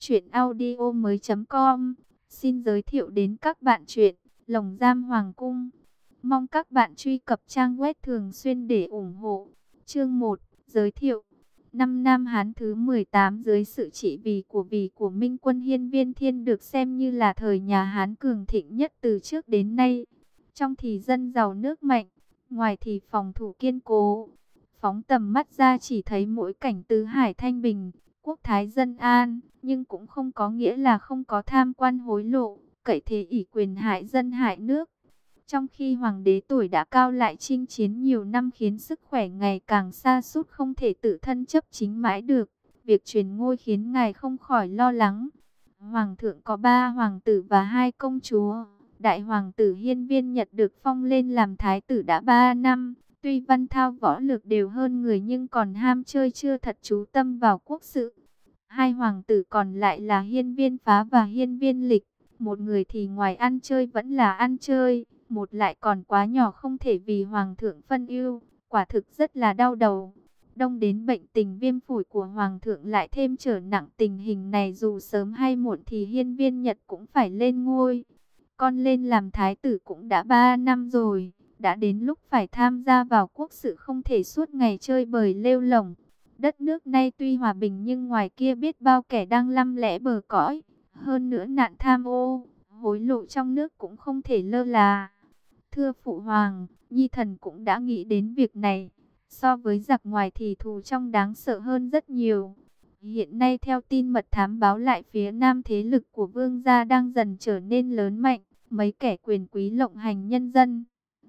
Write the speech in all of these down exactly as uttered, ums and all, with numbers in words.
Chuyện audio mới com xin giới thiệu đến các bạn chuyện Lồng Giam Hoàng Cung. Mong các bạn truy cập trang web thường xuyên để ủng hộ. Chương một. Giới thiệu. Năm Nam Hán thứ mười tám dưới sự trị vì của vì của Minh quân Hiên Viên Thiên được xem như là thời nhà Hán cường thịnh nhất từ trước đến nay. Trong thì dân giàu nước mạnh, ngoài thì phòng thủ kiên cố. Phóng tầm mắt ra chỉ thấy mỗi cảnh tứ hải thanh bình, quốc thái dân an, nhưng cũng không có nghĩa là không có tham quan hối lộ, cậy thế ỷ quyền hại dân hại nước. Trong khi hoàng đế tuổi đã cao lại chinh chiến nhiều năm khiến sức khỏe ngày càng sa sút không thể tự thân chấp chính mãi được, việc truyền ngôi khiến ngài không khỏi lo lắng. Hoàng thượng có ba hoàng tử và hai công chúa. Đại hoàng tử Hiên Viên Nhật được phong lên làm thái tử đã ba năm. Tuy văn thao võ lược đều hơn người nhưng còn ham chơi chưa thật chú tâm vào quốc sự. Hai hoàng tử còn lại là Hiên Viên Phá và Hiên Viên Lịch. Một người thì ngoài ăn chơi vẫn là ăn chơi, một lại còn quá nhỏ không thể vì hoàng thượng phân ưu, quả thực rất là đau đầu. Đông đến bệnh tình viêm phổi của hoàng thượng lại thêm trở nặng tình hình này, dù sớm hay muộn thì Hiên Viên Nhật cũng phải lên ngôi. Con lên làm thái tử cũng đã ba năm rồi, đã đến lúc phải tham gia vào quốc sự, không thể suốt ngày chơi bời lêu lổng. Đất nước nay tuy hòa bình nhưng ngoài kia biết bao kẻ đang lăm lẽ bờ cõi. Hơn nữa nạn tham ô, hối lộ trong nước cũng không thể lơ là. Thưa phụ hoàng, nhi thần cũng đã nghĩ đến việc này. So với giặc ngoài thì thù trong đáng sợ hơn rất nhiều. Hiện nay theo tin mật thám báo lại, phía nam thế lực của vương gia đang dần trở nên lớn mạnh. Mấy kẻ quyền quý lộng hành nhân dân.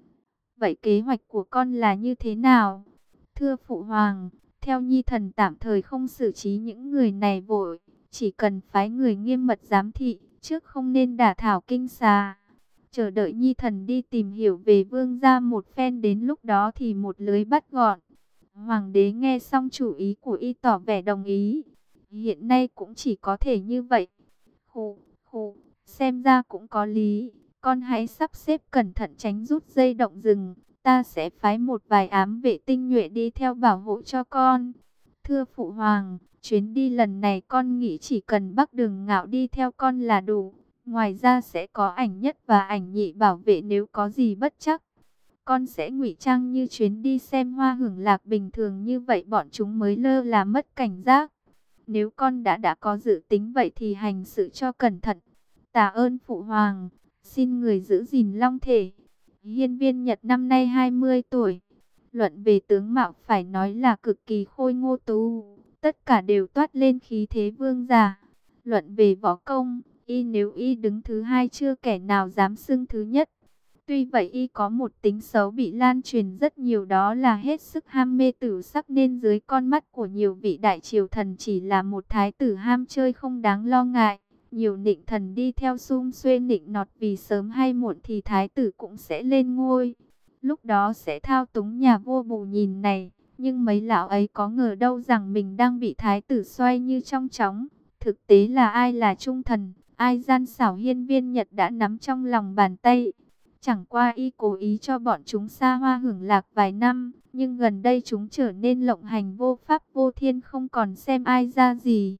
Vậy kế hoạch của con là như thế nào? Thưa phụ hoàng, theo nhi thần tạm thời không xử trí những người này vội. Chỉ cần phái người nghiêm mật giám thị, trước không nên đả thảo kinh xà. Chờ đợi nhi thần đi tìm hiểu về vương gia một phen, đến lúc đó thì một lưới bắt gọn. Hoàng đế nghe xong chủ ý của y tỏ vẻ đồng ý. Hiện nay cũng chỉ có thể như vậy. Khụ, khụ, xem ra cũng có lý. Con hãy sắp xếp cẩn thận tránh rút dây động rừng. Ta sẽ phái một vài ám vệ tinh nhuệ đi theo bảo hộ cho con. Thưa phụ hoàng, chuyến đi lần này con nghĩ chỉ cần Bắc Đường Ngạo đi theo con là đủ. Ngoài ra sẽ có ảnh nhất và ảnh nhị bảo vệ nếu có gì bất trắc. Con sẽ ngụy trang như chuyến đi xem hoa hưởng lạc bình thường, như vậy bọn chúng mới lơ là mất cảnh giác. Nếu con đã đã có dự tính vậy thì hành sự cho cẩn thận. Tạ ơn phụ hoàng, xin người giữ gìn long thể. Hiên Viên Nhật năm nay hai mươi tuổi. Luận về tướng mạo phải nói là cực kỳ khôi ngô tú. Tất cả đều toát lên khí thế vương giả. Luận về võ công, y nếu y đứng thứ hai chưa kẻ nào dám xưng thứ nhất. Tuy vậy y có một tính xấu bị lan truyền rất nhiều, đó là hết sức ham mê tử sắc, nên dưới con mắt của nhiều vị đại triều thần chỉ là một thái tử ham chơi không đáng lo ngại. Nhiều nịnh thần đi theo sum xuê nịnh nọt, vì sớm hay muộn thì thái tử cũng sẽ lên ngôi. Lúc đó sẽ thao túng nhà vua bù nhìn này. Nhưng mấy lão ấy có ngờ đâu rằng mình đang bị thái tử xoay như trong chóng. Thực tế là ai là trung thần, ai gian xảo Hiên Viên Nhật đã nắm trong lòng bàn tay. Chẳng qua y cố ý cho bọn chúng xa hoa hưởng lạc vài năm, nhưng gần đây chúng trở nên lộng hành vô pháp vô thiên, không còn xem ai ra gì.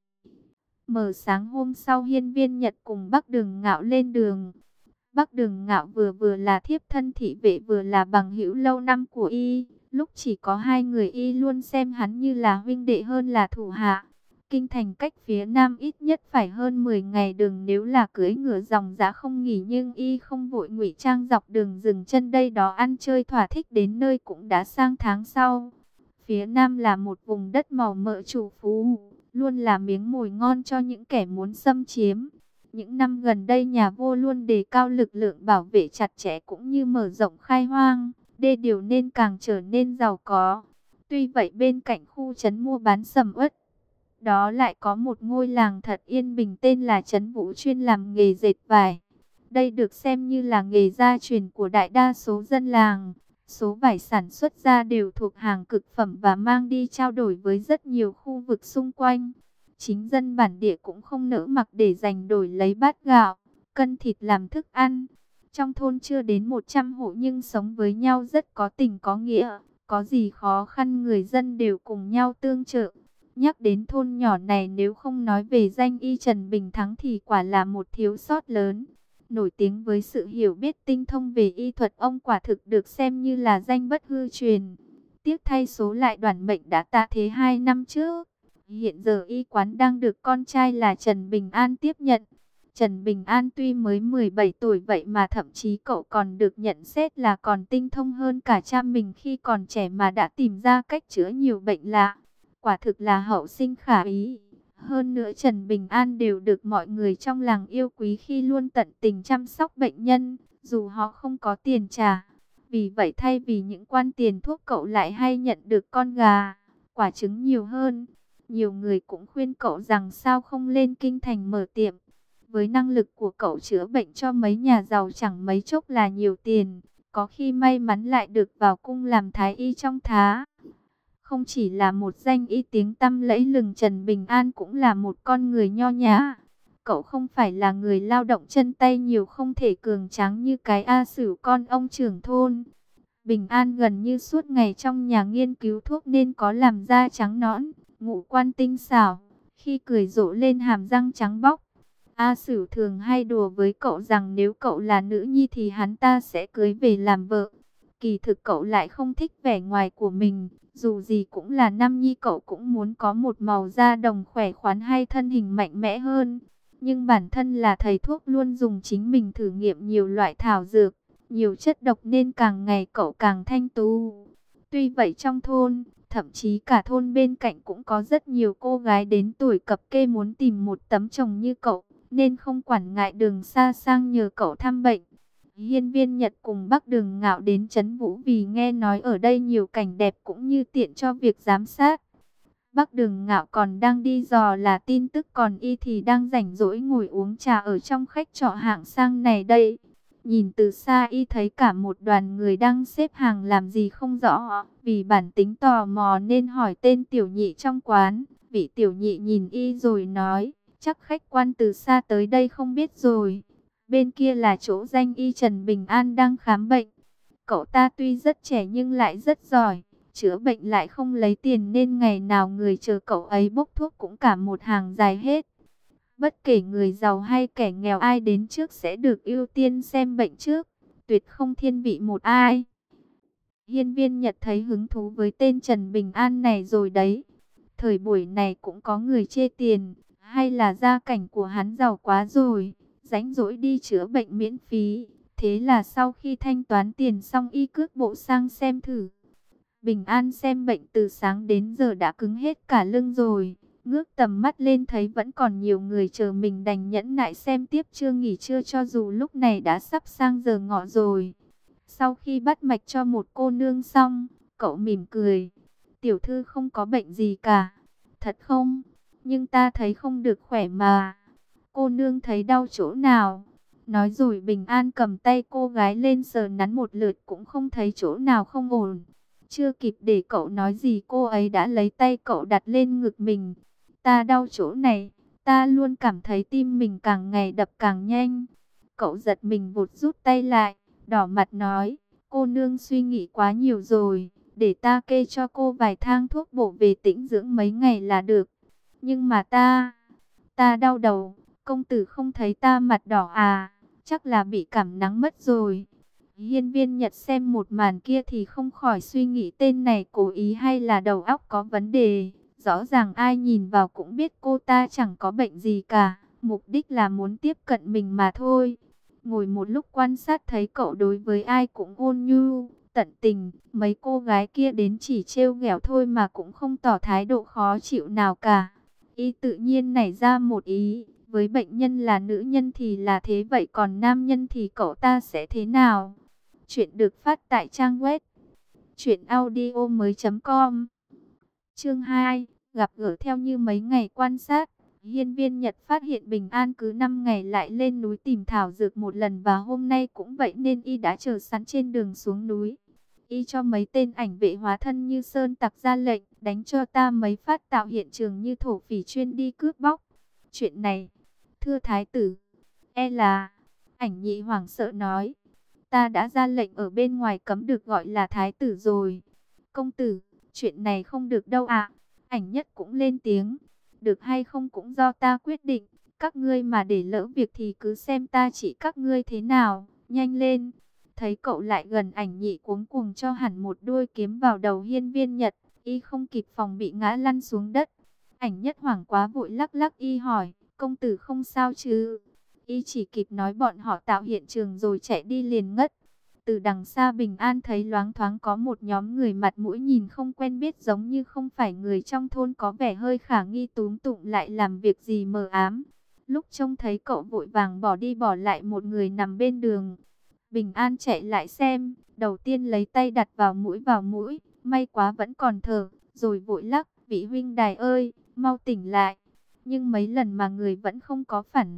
Mở sáng hôm sau, Hiên Viên Nhật cùng Bắc Đường Ngạo lên đường. Bắc Đường Ngạo vừa vừa là thiếp thân thị vệ, vừa là bằng hữu lâu năm của y. Lúc chỉ có hai người, y luôn xem hắn như là huynh đệ hơn là thủ hạ. Kinh thành cách phía nam ít nhất phải hơn mười ngày đường, nếu là cưỡi ngựa dòng dã không nghỉ, nhưng y không vội ngụy trang dọc đường dừng chân đây đó ăn chơi thỏa thích, đến nơi cũng đã sang tháng sau. Phía nam là một vùng đất màu mỡ trù phú, luôn là miếng mồi ngon cho những kẻ muốn xâm chiếm. Những năm gần đây nhà vua luôn đề cao lực lượng bảo vệ chặt chẽ cũng như mở rộng khai hoang, đê điều nên càng trở nên giàu có. Tuy vậy bên cạnh khu trấn mua bán sầm uất, đó lại có một ngôi làng thật yên bình tên là Trấn Vũ, chuyên làm nghề dệt vải. Đây được xem như là nghề gia truyền của đại đa số dân làng. Số vải sản xuất ra đều thuộc hàng cực phẩm và mang đi trao đổi với rất nhiều khu vực xung quanh. Chính dân bản địa cũng không nỡ mặc để giành đổi lấy bát gạo, cân thịt làm thức ăn. Trong thôn chưa đến một trăm hộ nhưng sống với nhau rất có tình có nghĩa. Có gì khó khăn người dân đều cùng nhau tương trợ. Nhắc đến thôn nhỏ này, nếu không nói về danh y Trần Bình Thắng thì quả là một thiếu sót lớn. Nổi tiếng với sự hiểu biết tinh thông về y thuật, ông quả thực được xem như là danh bất hư truyền. Tiếc thay số lại đoản mệnh đã tạ thế hai năm trước. Hiện giờ y quán đang được con trai là Trần Bình An tiếp nhận. Trần Bình An tuy mới mười bảy tuổi vậy mà thậm chí cậu còn được nhận xét là còn tinh thông hơn cả cha mình khi còn trẻ, mà đã tìm ra cách chữa nhiều bệnh lạ. Quả thực là hậu sinh khả ý. Hơn nữa Trần Bình An đều được mọi người trong làng yêu quý khi luôn tận tình chăm sóc bệnh nhân, dù họ không có tiền trả. Vì vậy thay vì những quan tiền thuốc, cậu lại hay nhận được con gà, quả trứng nhiều hơn. Nhiều người cũng khuyên cậu rằng sao không lên kinh thành mở tiệm. Với năng lực của cậu chữa bệnh cho mấy nhà giàu chẳng mấy chốc là nhiều tiền, có khi may mắn lại được vào cung làm thái y trong thá. Không chỉ là một danh y tiếng tăm lẫy lừng, Trần Bình An cũng là một con người nho nhã. Cậu không phải là người lao động chân tay nhiều, không thể cường tráng như cái A Sửu con ông trưởng thôn. Bình An gần như suốt ngày trong nhà nghiên cứu thuốc nên có làm da trắng nõn, ngũ quan tinh xảo, khi cười rộ lên hàm răng trắng bóc. A Sửu thường hay đùa với cậu rằng nếu cậu là nữ nhi thì hắn ta sẽ cưới về làm vợ. Kỳ thực cậu lại không thích vẻ ngoài của mình, dù gì cũng là nam nhi, cậu cũng muốn có một màu da đồng khỏe khoắn hay thân hình mạnh mẽ hơn. Nhưng bản thân là thầy thuốc, luôn dùng chính mình thử nghiệm nhiều loại thảo dược, nhiều chất độc nên càng ngày cậu càng thanh tú. Tuy vậy trong thôn, thậm chí cả thôn bên cạnh cũng có rất nhiều cô gái đến tuổi cập kê muốn tìm một tấm chồng như cậu, nên không quản ngại đường xa sang nhờ cậu thăm bệnh. Hiên Viên Nhật cùng Bắc Đường Ngạo đến Trấn Vũ vì nghe nói ở đây nhiều cảnh đẹp cũng như tiện cho việc giám sát. Bắc Đường Ngạo còn đang đi dò là tin tức, còn y thì đang rảnh rỗi ngồi uống trà ở trong khách trọ hạng sang này đây. Nhìn từ xa y thấy cả một đoàn người đang xếp hàng làm gì không rõ, vì bản tính tò mò nên hỏi tên tiểu nhị trong quán. Vị tiểu nhị nhìn y rồi nói, chắc khách quan từ xa tới đây không biết rồi. Bên kia là chỗ danh y Trần Bình An đang khám bệnh. Cậu ta tuy rất trẻ nhưng lại rất giỏi, chữa bệnh lại không lấy tiền nên ngày nào người chờ cậu ấy bốc thuốc cũng cả một hàng dài hết. Bất kể người giàu hay kẻ nghèo, ai đến trước sẽ được ưu tiên xem bệnh trước, tuyệt không thiên vị một ai. Hiên Viên Nhật thấy hứng thú với tên Trần Bình An này rồi đấy. Thời buổi này cũng có người chê tiền, hay là gia cảnh của hắn giàu quá rồi, rảnh rỗi đi chữa bệnh miễn phí. Thế là sau khi thanh toán tiền xong, y cước bộ sang xem thử. Bình An xem bệnh từ sáng đến giờ đã cứng hết cả lưng rồi. Ngước tầm mắt lên thấy vẫn còn nhiều người chờ mình, đành nhẫn nại xem tiếp, chưa nghỉ trưa cho dù lúc này đã sắp sang giờ ngọ rồi. Sau khi bắt mạch cho một cô nương xong, cậu mỉm cười. Tiểu thư không có bệnh gì cả. Thật không? Nhưng ta thấy không được khỏe mà. Cô nương thấy đau chỗ nào? Nói rồi Bình An cầm tay cô gái lên sờ nắn một lượt, cũng không thấy chỗ nào không ổn. Chưa kịp để cậu nói gì, cô ấy đã lấy tay cậu đặt lên ngực mình. Ta đau chỗ này, ta luôn cảm thấy tim mình càng ngày đập càng nhanh. Cậu giật mình vụt rút tay lại, đỏ mặt nói, cô nương suy nghĩ quá nhiều rồi, để ta kê cho cô vài thang thuốc bổ về tĩnh dưỡng mấy ngày là được. Nhưng mà ta, ta đau đầu, công tử không thấy ta mặt đỏ à, chắc là bị cảm nắng mất rồi. Hiên Viên Nhật xem một màn kia thì không khỏi suy nghĩ tên này cố ý hay là đầu óc có vấn đề. Rõ ràng ai nhìn vào cũng biết cô ta chẳng có bệnh gì cả, mục đích là muốn tiếp cận mình mà thôi. Ngồi một lúc quan sát thấy cậu đối với ai cũng ôn nhu, tận tình. Mấy cô gái kia đến chỉ trêu ghẹo thôi mà cũng không tỏ thái độ khó chịu nào cả. Y tự nhiên nảy ra một ý, với bệnh nhân là nữ nhân thì là thế, vậy còn nam nhân thì cậu ta sẽ thế nào? Chuyện được phát tại trang web truyện audio mới chấm com. Chương hai, gặp gỡ. Theo như mấy ngày quan sát, Hiên Viên Nhật phát hiện Bình An cứ năm ngày lại lên núi tìm thảo dược một lần, và hôm nay cũng vậy nên y đã chờ sẵn trên đường xuống núi. Y cho mấy tên ảnh vệ hóa thân như sơn tặc ra lệnh, đánh cho ta mấy phát tạo hiện trường như thổ phỉ chuyên đi cướp bóc. Chuyện này, thưa thái tử, e là... Ảnh nhị hoảng sợ nói, ta đã ra lệnh ở bên ngoài cấm được gọi là thái tử rồi. Công tử, chuyện này không được đâu ạ. Ảnh Nhất cũng lên tiếng, được hay không cũng do ta quyết định, các ngươi mà để lỡ việc thì cứ xem ta chỉ các ngươi thế nào, nhanh lên. Thấy cậu lại gần, Ảnh Nhị cuống cuồng cho hẳn một đuôi kiếm vào đầu Hiên Viên Nhật, y không kịp phòng bị ngã lăn xuống đất. Ảnh Nhất hoảng quá vội lắc lắc y hỏi, công tử không sao chứ? Y chỉ kịp nói bọn họ tạo hiện trường rồi chạy đi liền ngất. Từ đằng xa Bình An thấy loáng thoáng có một nhóm người mặt mũi nhìn không quen biết, giống như không phải người trong thôn, có vẻ hơi khả nghi, túm tụm lại làm việc gì mờ ám. Lúc trông thấy cậu vội vàng bỏ đi bỏ lại một người nằm bên đường. Bình An chạy lại xem, đầu tiên lấy tay đặt vào mũi vào mũi, may quá vẫn còn thở, rồi vội lắc, vị huynh đài ơi, mau tỉnh lại. Nhưng mấy lần mà người vẫn không có phản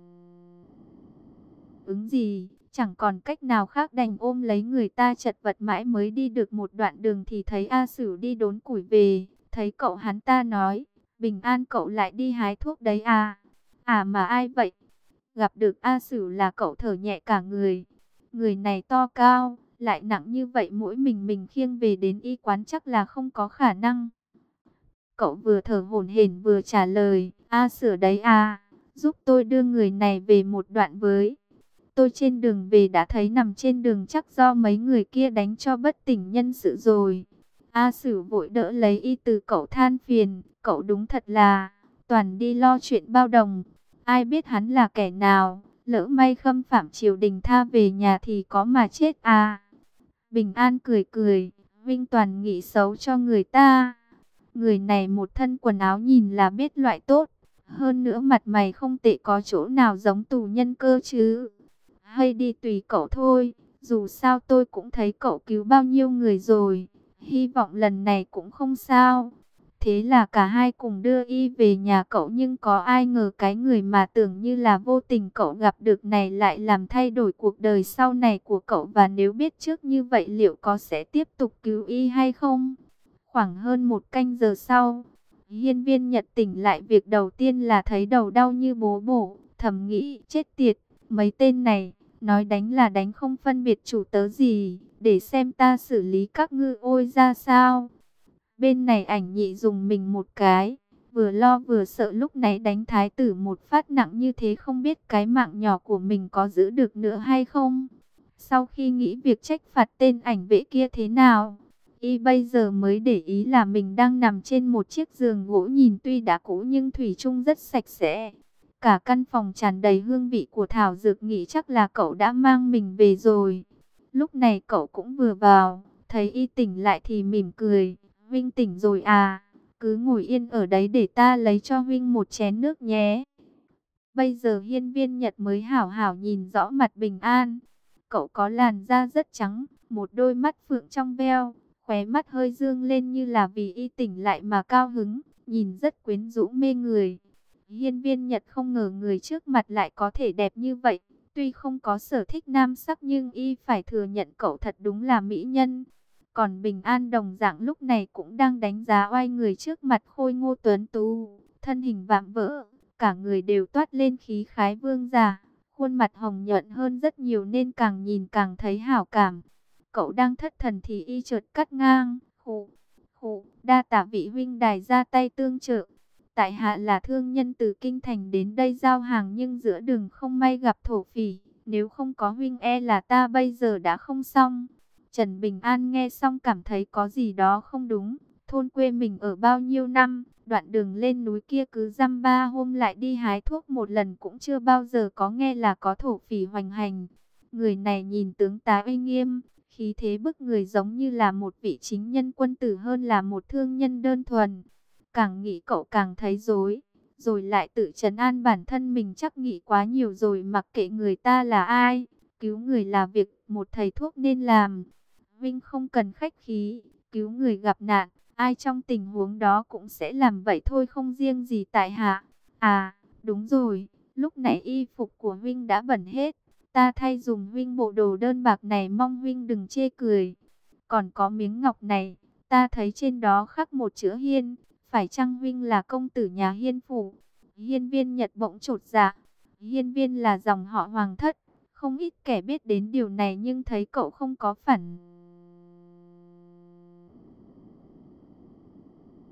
ứng gì, chẳng còn cách nào khác đành ôm lấy người ta chật vật mãi mới đi được một đoạn đường thì thấy A Sửu đi đốn củi về, thấy cậu hắn ta nói, Bình An cậu lại đi hái thuốc đấy à? À mà ai vậy? Gặp được A Sửu là cậu thở nhẹ cả người. Người này to cao, lại nặng như vậy, mỗi mình mình khiêng về đến y quán chắc là không có khả năng. Cậu vừa thở hổn hển vừa trả lời, A Sửu đấy à, giúp tôi đưa người này về một đoạn với. Tôi trên đường về đã thấy nằm trên đường, chắc do mấy người kia đánh cho bất tỉnh nhân sự rồi. A Sửu vội đỡ lấy y từ cậu than phiền, cậu đúng thật là toàn đi lo chuyện bao đồng. Ai biết hắn là kẻ nào, lỡ may khâm phạm triều đình tha về nhà thì có mà chết à. Bình An cười cười, Vinh toàn nghĩ xấu cho người ta. Người này một thân quần áo nhìn là biết loại tốt. Hơn nữa mặt mày không tệ, có chỗ nào giống tù nhân cơ chứ. Hay đi tùy cậu thôi, dù sao tôi cũng thấy cậu cứu bao nhiêu người rồi. Hy vọng lần này cũng không sao. Thế là cả hai cùng đưa y về nhà cậu, nhưng có ai ngờ cái người mà tưởng như là vô tình cậu gặp được này lại làm thay đổi cuộc đời sau này của cậu. Và nếu biết trước như vậy liệu có sẽ tiếp tục cứu y hay không? Khoảng hơn một canh giờ sau, Hiên Viên Nhật tỉnh lại, việc đầu tiên là thấy đầu đau như bố bổ, thầm nghĩ chết tiệt, mấy tên này, nói đánh là đánh không phân biệt chủ tớ gì, để xem ta xử lý các ngư ôi ra sao. Bên này Ảnh Nhị dùng mình một cái, vừa lo vừa sợ, lúc nãy đánh thái tử một phát nặng như thế, không biết cái mạng nhỏ của mình có giữ được nữa hay không. Sau khi nghĩ việc trách phạt tên ảnh vệ kia thế nào, y bây giờ mới để ý là mình đang nằm trên một chiếc giường gỗ nhìn tuy đã cũ nhưng thủy chung rất sạch sẽ. Cả căn phòng tràn đầy hương vị của thảo dược, nghĩ chắc là cậu đã mang mình về rồi. Lúc này cậu cũng vừa vào, thấy y tỉnh lại thì mỉm cười. Vinh tỉnh rồi à, cứ ngồi yên ở đấy để ta lấy cho Vinh một chén nước nhé. Bây giờ Hiên Viên Nhật mới hảo hảo nhìn rõ mặt Bình An. Cậu có làn da rất trắng, một đôi mắt phượng trong veo, khóe mắt hơi dương lên như là vì y tỉnh lại mà cao hứng, nhìn rất quyến rũ mê người. Hiên Viên Nhật không ngờ người trước mặt lại có thể đẹp như vậy. Tuy không có sở thích nam sắc nhưng y phải thừa nhận cậu thật đúng là mỹ nhân. Còn Bình An đồng dạng lúc này cũng đang đánh giá oai người trước mặt, khôi ngô tuấn tú, thân hình vạm vỡ, cả người đều toát lên khí khái vương giả, khuôn mặt hồng nhuận hơn rất nhiều nên càng nhìn càng thấy hảo cảm. Cậu đang thất thần thì y chợt cắt ngang, khụ, khụ, đa tạ vị huynh đài ra tay tương trợ. Tại hạ là thương nhân từ kinh thành đến đây giao hàng, nhưng giữa đường không may gặp thổ phỉ, nếu không có huynh e là ta bây giờ đã không xong. Trần Bình An nghe xong cảm thấy có gì đó không đúng. Thôn quê mình ở bao nhiêu năm, đoạn đường lên núi kia cứ dăm ba hôm lại đi hái thuốc một lần, cũng chưa bao giờ có nghe là có thổ phỉ hoành hành. Người này nhìn tướng tá uy nghiêm, khí thế bức người, giống như là một vị chính nhân quân tử hơn là một thương nhân đơn thuần. Càng nghĩ cậu càng thấy rối, rồi lại tự trấn an bản thân mình, chắc nghĩ quá nhiều rồi, mặc kệ người ta là ai, cứu người là việc một thầy thuốc nên làm. Vinh không cần khách khí, cứu người gặp nạn, ai trong tình huống đó cũng sẽ làm vậy thôi, không riêng gì tại hạ. À, đúng rồi, lúc nãy y phục của Vinh đã bẩn hết, ta thay dùm Vinh bộ đồ đơn bạc này, mong Vinh đừng chê cười. Còn có miếng ngọc này, ta thấy trên đó khắc một chữ Hiên, phải chăng Vinh là công tử nhà Hiên phủ? Hiên Viên Nhật bỗng chột dạ, Hiên Viên là dòng họ Hoàng thất, không ít kẻ biết đến điều này, nhưng thấy cậu không có phản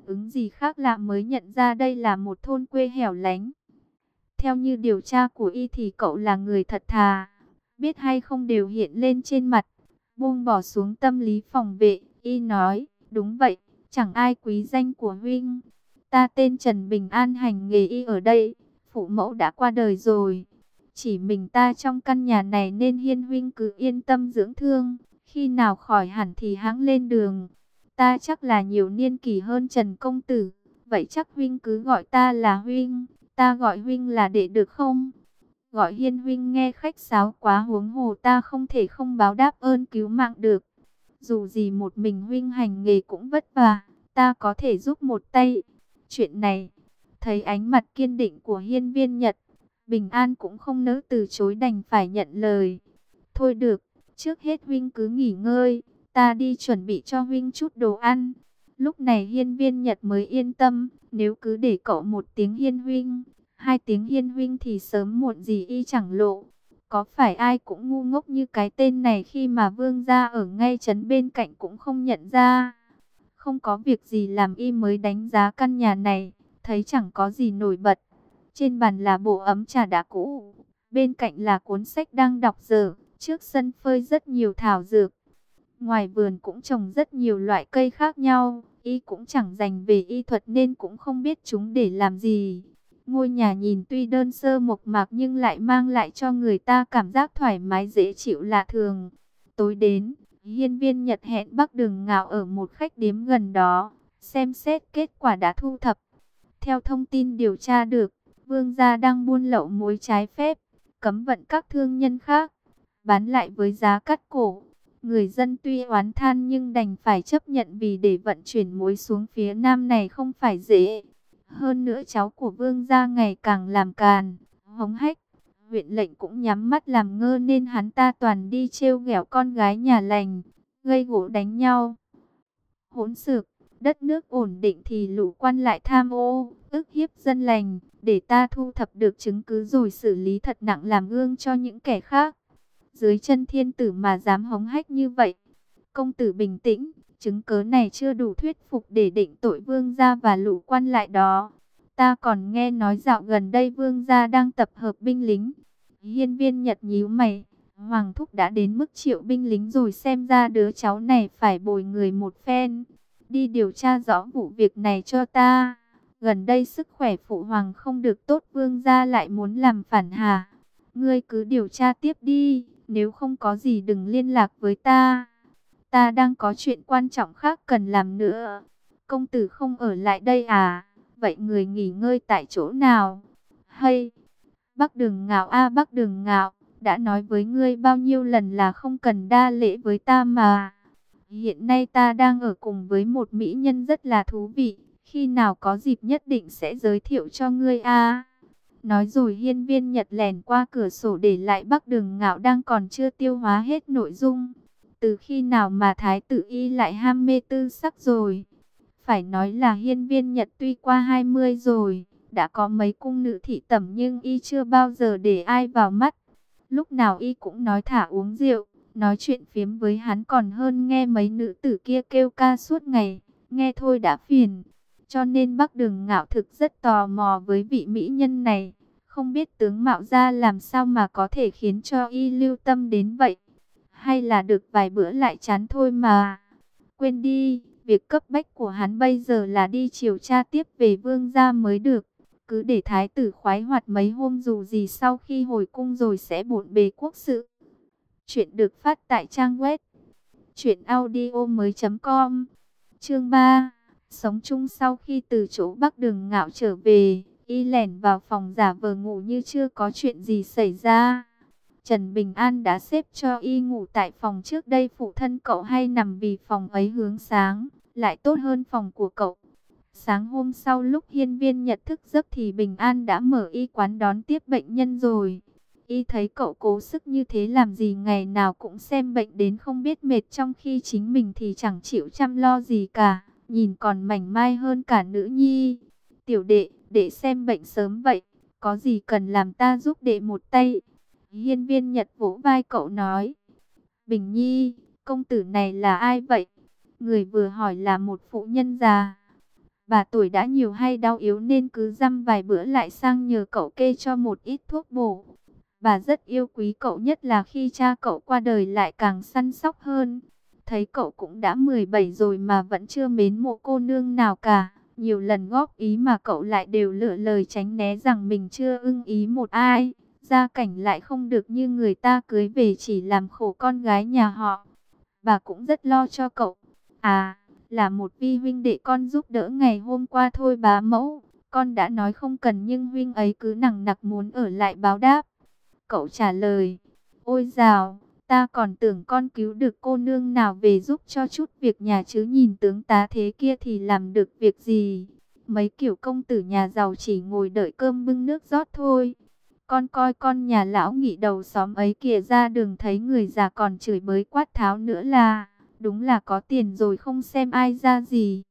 ứng gì khác lạ mới nhận ra đây là một thôn quê hẻo lánh. Theo như điều tra của y thì cậu là người thật thà, biết hay không đều hiện lên trên mặt. Buông bỏ xuống tâm lý phòng vệ, y nói, đúng vậy, chẳng ai quý danh của huynh. Ta tên Trần Bình An, hành nghề y ở đây, phụ mẫu đã qua đời rồi. Chỉ mình ta trong căn nhà này nên Hiên huynh cứ yên tâm dưỡng thương, khi nào khỏi hẳn thì hãng lên đường. Ta chắc là nhiều niên kỷ hơn Trần công tử, vậy chắc huynh cứ gọi ta là huynh, ta gọi huynh là đệ được không? Gọi Hiên huynh nghe khách sáo quá, huống hồ ta không thể không báo đáp ơn cứu mạng được. Dù gì một mình huynh hành nghề cũng vất vả, ta có thể giúp một tay. Chuyện này, thấy ánh mặt kiên định của Hiên Viên Nhật, Bình An cũng không nỡ từ chối, đành phải nhận lời. Thôi được, trước hết huynh cứ nghỉ ngơi, ta đi chuẩn bị cho huynh chút đồ ăn. Lúc này Hiên Viên Nhật mới yên tâm, nếu cứ để cậu một tiếng Hiên huynh, hai tiếng Hiên huynh thì sớm muộn gì y chẳng lộ. Có phải ai cũng ngu ngốc như cái tên này khi mà vương gia ở ngay trấn bên cạnh cũng không nhận ra. Không có việc gì làm y mới đánh giá căn nhà này, thấy chẳng có gì nổi bật. Trên bàn là bộ ấm trà đá cũ, bên cạnh là cuốn sách đang đọc dở, trước sân phơi rất nhiều thảo dược. Ngoài vườn cũng trồng rất nhiều loại cây khác nhau, y cũng chẳng dành về y thuật nên cũng không biết chúng để làm gì. Ngôi nhà nhìn tuy đơn sơ mộc mạc nhưng lại mang lại cho người ta cảm giác thoải mái dễ chịu lạ thường. Tối đến, Hiên Viên Nhật hẹn Bắc Đường Ngạo ở một khách điếm gần đó, xem xét kết quả đã thu thập. Theo thông tin điều tra được, vương gia đang buôn lậu muối trái phép, cấm vận các thương nhân khác, bán lại với giá cắt cổ. Người dân tuy oán than nhưng đành phải chấp nhận, vì để vận chuyển muối xuống phía nam này không phải dễ. Hơn nữa cháu của vương gia ngày càng làm càn, hống hách, huyện lệnh cũng nhắm mắt làm ngơ nên hắn ta toàn đi trêu ghẹo con gái nhà lành, gây gổ đánh nhau. Hỗn xược, đất nước ổn định thì lũ quan lại tham ô, ức hiếp dân lành, để ta thu thập được chứng cứ rồi xử lý thật nặng làm gương cho những kẻ khác. Dưới chân thiên tử mà dám hống hách như vậy. Công tử bình tĩnh, chứng cớ này chưa đủ thuyết phục để định tội vương gia và lũ quan lại đó. Ta còn nghe nói dạo gần đây vương gia đang tập hợp binh lính. Hiên Viên Nhật nhíu mày, Hoàng thúc đã đến mức triệu binh lính rồi, xem ra đứa cháu này phải bồi người một phen. Đi điều tra rõ vụ việc này cho ta. Gần đây sức khỏe phụ hoàng không được tốt, vương gia lại muốn làm phản hà. Ngươi cứ điều tra tiếp đi, nếu không có gì đừng liên lạc với ta. Ta đang có chuyện quan trọng khác cần làm nữa. Công tử không ở lại đây à? Vậy người nghỉ ngơi tại chỗ nào? Hay, Bắc Đường Ngạo a Bắc Đường Ngạo, đã nói với ngươi bao nhiêu lần là không cần đa lễ với ta mà. Hiện nay ta đang ở cùng với một mỹ nhân rất là thú vị, khi nào có dịp nhất định sẽ giới thiệu cho ngươi a. Nói rồi Hiên Viên Nhật lèn qua cửa sổ để lại Bắc Đường Ngạo đang còn chưa tiêu hóa hết nội dung. Từ khi nào mà thái tử y lại ham mê tư sắc rồi? Phải nói là Hiên Viên Nhật tuy qua hai mươi rồi, đã có mấy cung nữ thị tẩm nhưng y chưa bao giờ để ai vào mắt. Lúc nào y cũng nói thả uống rượu, nói chuyện phiếm với hắn còn hơn nghe mấy nữ tử kia kêu ca suốt ngày, nghe thôi đã phiền. Cho nên Bắc Đường Ngạo thực rất tò mò với vị mỹ nhân này, không biết tướng mạo ra làm sao mà có thể khiến cho y lưu tâm đến vậy. Hay là được vài bữa lại chán thôi mà. Quên đi, việc cấp bách của hắn bây giờ là đi điều tra tiếp về vương gia mới được. Cứ để thái tử khoái hoạt mấy hôm, dù gì sau khi hồi cung rồi sẽ bộn bề quốc sự. Chuyện được phát tại trang web truyện audio mới chấm com. Chương ba. Sống chung. Sau khi từ chỗ Bắc Đường Ngạo trở về, y lẻn vào phòng giả vờ ngủ như chưa có chuyện gì xảy ra. Trần Bình An đã xếp cho y ngủ tại phòng trước đây phụ thân cậu hay nằm, vì phòng ấy hướng sáng, lại tốt hơn phòng của cậu. Sáng hôm sau lúc Hiên Viên Nhật thức giấc thì Bình An đã mở y quán đón tiếp bệnh nhân rồi. Y thấy cậu cố sức như thế làm gì, ngày nào cũng xem bệnh đến không biết mệt, trong khi chính mình thì chẳng chịu chăm lo gì cả, nhìn còn mảnh mai hơn cả nữ nhi. Tiểu đệ, đệ xem bệnh sớm vậy, có gì cần làm ta giúp đệ một tay? Hiên Viên Nhật vỗ vai cậu nói. Bình Nhi, công tử này là ai vậy? Người vừa hỏi là một phụ nhân già. Bà tuổi đã nhiều hay đau yếu nên cứ dăm vài bữa lại sang nhờ cậu kê cho một ít thuốc bổ. Bà rất yêu quý cậu, nhất là khi cha cậu qua đời lại càng săn sóc hơn. Thấy cậu cũng đã mười bảy rồi mà vẫn chưa mến mộ cô nương nào cả. Nhiều lần góp ý mà cậu lại đều lựa lời tránh né rằng mình chưa ưng ý một ai. Gia cảnh lại không được như người ta, cưới về chỉ làm khổ con gái nhà họ. Bà cũng rất lo cho cậu. À, là một vi huynh đệ con giúp đỡ ngày hôm qua thôi bá mẫu. Con đã nói không cần nhưng huynh ấy cứ nằng nặc muốn ở lại báo đáp. Cậu trả lời, ôi dào, ta còn tưởng con cứu được cô nương nào về giúp cho chút việc nhà chứ nhìn tướng tá thế kia thì làm được việc gì. Mấy kiểu công tử nhà giàu chỉ ngồi đợi cơm bưng nước rót thôi. Con coi con nhà lão nghị đầu xóm ấy kìa, ra đường thấy người già còn chửi bới quát tháo nữa là, đúng là có tiền rồi không xem ai ra gì.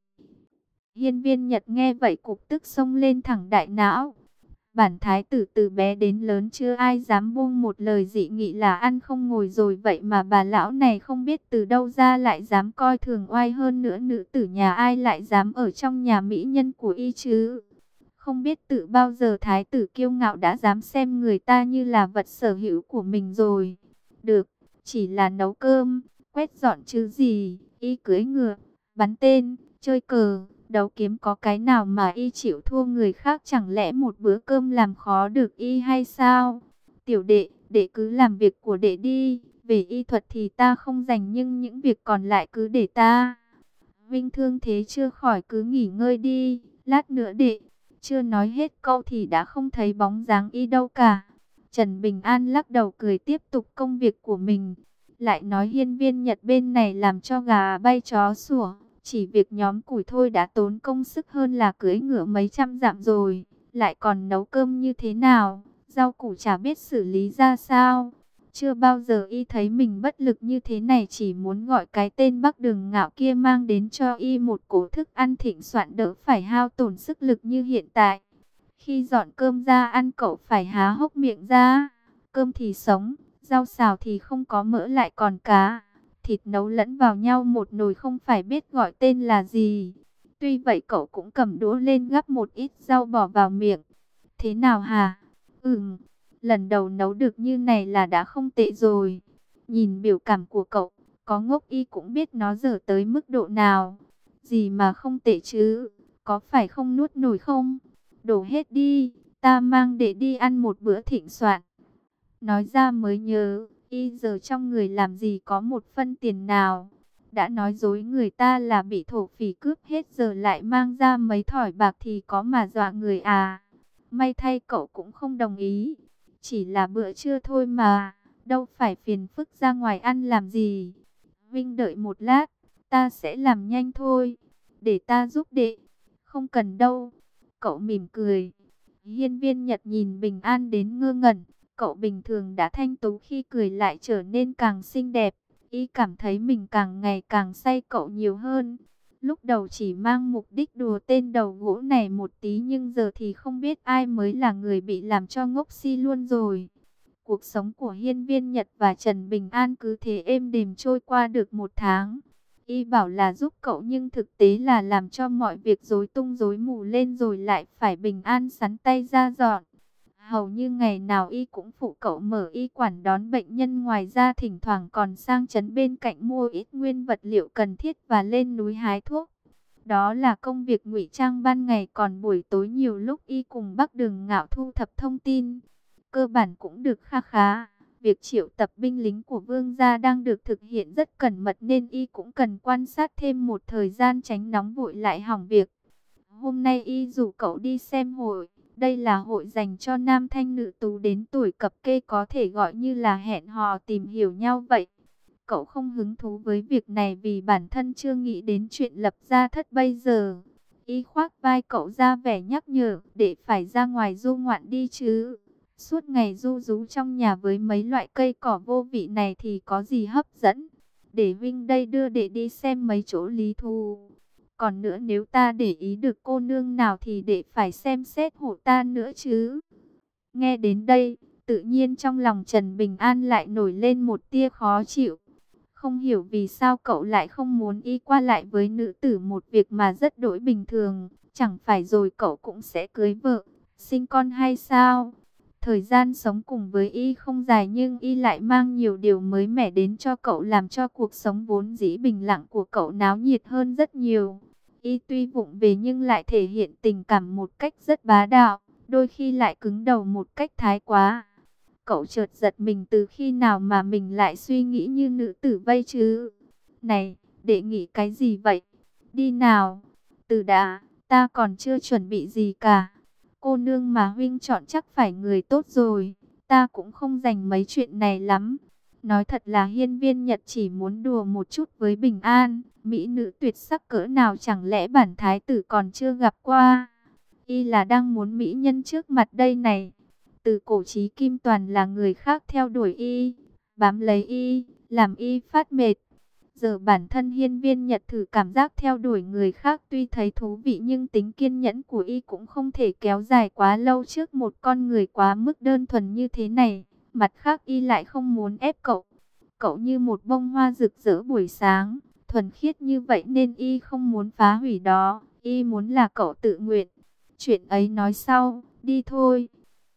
Hiên Viên Nhật nghe vậy cục tức xông lên thẳng đại não. Bản thái tử từ bé đến lớn chưa ai dám buông một lời dị nghị là ăn không ngồi rồi, vậy mà bà lão này không biết từ đâu ra lại dám coi thường oai, hơn nữa nữ tử nhà ai lại dám ở trong nhà mỹ nhân của y chứ. Không biết tự bao giờ thái tử kiêu ngạo đã dám xem người ta như là vật sở hữu của mình rồi. Được, chỉ là nấu cơm, quét dọn chứ gì, y cưỡi ngựa, bắn tên, chơi cờ, đấu kiếm có cái nào mà y chịu thua người khác, chẳng lẽ một bữa cơm làm khó được y hay sao? Tiểu đệ, đệ cứ làm việc của đệ đi, về y thuật thì ta không rành nhưng những việc còn lại cứ để ta. Vinh thương thế chưa khỏi cứ nghỉ ngơi đi, lát nữa đệ. Chưa nói hết câu thì đã không thấy bóng dáng y đâu cả. Trần Bình An lắc đầu cười tiếp tục công việc của mình. Lại nói Hiên Viên Nhật bên này làm cho gà bay chó sủa. Chỉ việc nhóm củi thôi đã tốn công sức hơn là cưỡi ngựa mấy trăm dặm rồi. Lại còn nấu cơm như thế nào, rau củ chả biết xử lý ra sao. Chưa bao giờ y thấy mình bất lực như thế này, chỉ muốn gọi cái tên Bắc Đường Ngạo kia mang đến cho y một cỗ thức ăn thịnh soạn đỡ phải hao tổn sức lực như hiện tại. Khi dọn cơm ra ăn cậu phải há hốc miệng ra. Cơm thì sống, rau xào thì không có mỡ lại còn cá. Thịt nấu lẫn vào nhau một nồi không phải biết gọi tên là gì. Tuy vậy cậu cũng cầm đũa lên gắp một ít rau bỏ vào miệng. Thế nào hả? Ừm. Lần đầu nấu được như này là đã không tệ rồi. Nhìn biểu cảm của cậu, có ngốc y cũng biết nó dở tới mức độ nào. Gì mà không tệ chứ, có phải không nuốt nổi không? Đổ hết đi, ta mang để đi ăn một bữa thịnh soạn. Nói ra mới nhớ, y giờ trong người làm gì có một phân tiền nào. Đã nói dối người ta là bị thổ phỉ cướp hết, giờ lại mang ra mấy thỏi bạc thì có mà dọa người à. May thay cậu cũng không đồng ý. Chỉ là bữa trưa thôi mà, đâu phải phiền phức ra ngoài ăn làm gì. Vinh đợi một lát, ta sẽ làm nhanh thôi. Để ta giúp đệ. Không cần đâu. Cậu mỉm cười. Hiên Viên Nhật nhìn Bình An đến ngơ ngẩn. Cậu bình thường đã thanh tú, khi cười lại trở nên càng xinh đẹp. Y cảm thấy mình càng ngày càng say cậu nhiều hơn. Lúc đầu chỉ mang mục đích đùa tên đầu gỗ này một tí, nhưng giờ thì không biết ai mới là người bị làm cho ngốc si luôn rồi. Cuộc sống của Hiên Viên Nhật và Trần Bình An cứ thế êm đềm trôi qua được một tháng. Y bảo là giúp cậu nhưng thực tế là làm cho mọi việc rối tung rối mù lên rồi lại phải Bình An sắn tay ra dọn. Hầu như ngày nào y cũng phụ cậu mở y quản đón bệnh nhân, ngoài ra thỉnh thoảng còn sang trấn bên cạnh mua ít nguyên vật liệu cần thiết và lên núi hái thuốc. Đó là công việc ngụy trang ban ngày, còn buổi tối nhiều lúc y cùng Bắc Đường Ngạo thu thập thông tin. Cơ bản cũng được kha khá. Việc triệu tập binh lính của vương gia đang được thực hiện rất cẩn mật nên y cũng cần quan sát thêm một thời gian tránh nóng vội lại hỏng việc. Hôm nay y rủ cậu đi xem hội. Đây là hội dành cho nam thanh nữ tú đến tuổi cập kê, có thể gọi như là hẹn hò tìm hiểu nhau vậy. Cậu không hứng thú với việc này vì bản thân chưa nghĩ đến chuyện lập gia thất bây giờ. Y khoác vai cậu ra vẻ nhắc nhở, để phải ra ngoài du ngoạn đi chứ. Suốt ngày ru rú trong nhà với mấy loại cây cỏ vô vị này thì có gì hấp dẫn. Để Vinh đây đưa đệ đi xem mấy chỗ lý thú. Còn nữa, nếu ta để ý được cô nương nào thì đệ phải xem xét hộ ta nữa chứ. Nghe đến đây, tự nhiên trong lòng Trần Bình An lại nổi lên một tia khó chịu. Không hiểu vì sao cậu lại không muốn y qua lại với nữ tử, một việc mà rất đổi bình thường. chẳng phải rồi cậu cũng sẽ cưới vợ, sinh con hay sao? Thời gian sống cùng với y không dài nhưng y lại mang nhiều điều mới mẻ đến cho cậu, làm cho cuộc sống vốn dĩ bình lặng của cậu náo nhiệt hơn rất nhiều. Y tuy vụng về nhưng lại thể hiện tình cảm một cách rất bá đạo, đôi khi lại cứng đầu một cách thái quá. Cậu chợt giật mình, từ khi nào mà mình lại suy nghĩ như nữ tử vây chứ? Này, để nghĩ cái gì vậy? Đi nào, từ đã, ta còn chưa chuẩn bị gì cả. Cô nương mà huynh chọn chắc phải người tốt rồi, ta cũng không dành mấy chuyện này lắm. Nói thật là Hiên Viên Nhật chỉ muốn đùa một chút với Bình An, mỹ nữ tuyệt sắc cỡ nào chẳng lẽ bản thái tử còn chưa gặp qua. Y là đang muốn mỹ nhân trước mặt đây này. Từ cổ chí kim toàn là người khác theo đuổi y, bám lấy y, làm y phát mệt. Giờ bản thân Hiên Viên Nhật thử cảm giác theo đuổi người khác tuy thấy thú vị, nhưng tính kiên nhẫn của y cũng không thể kéo dài quá lâu trước một con người quá mức đơn thuần như thế này. Mặt khác y lại không muốn ép cậu. Cậu như một bông hoa rực rỡ buổi sáng, thuần khiết như vậy nên y không muốn phá hủy đó. Y muốn là cậu tự nguyện. Chuyện ấy nói sau, đi thôi.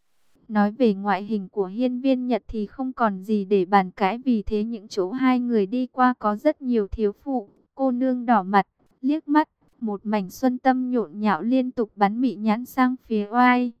Nói về ngoại hình của Hiên Viên Nhật thì không còn gì để bàn cãi, vì thế những chỗ hai người đi qua có rất nhiều thiếu phụ, cô nương đỏ mặt, liếc mắt, một mảnh xuân tâm nhộn nhạo liên tục bắn mị nhãn sang phía oai.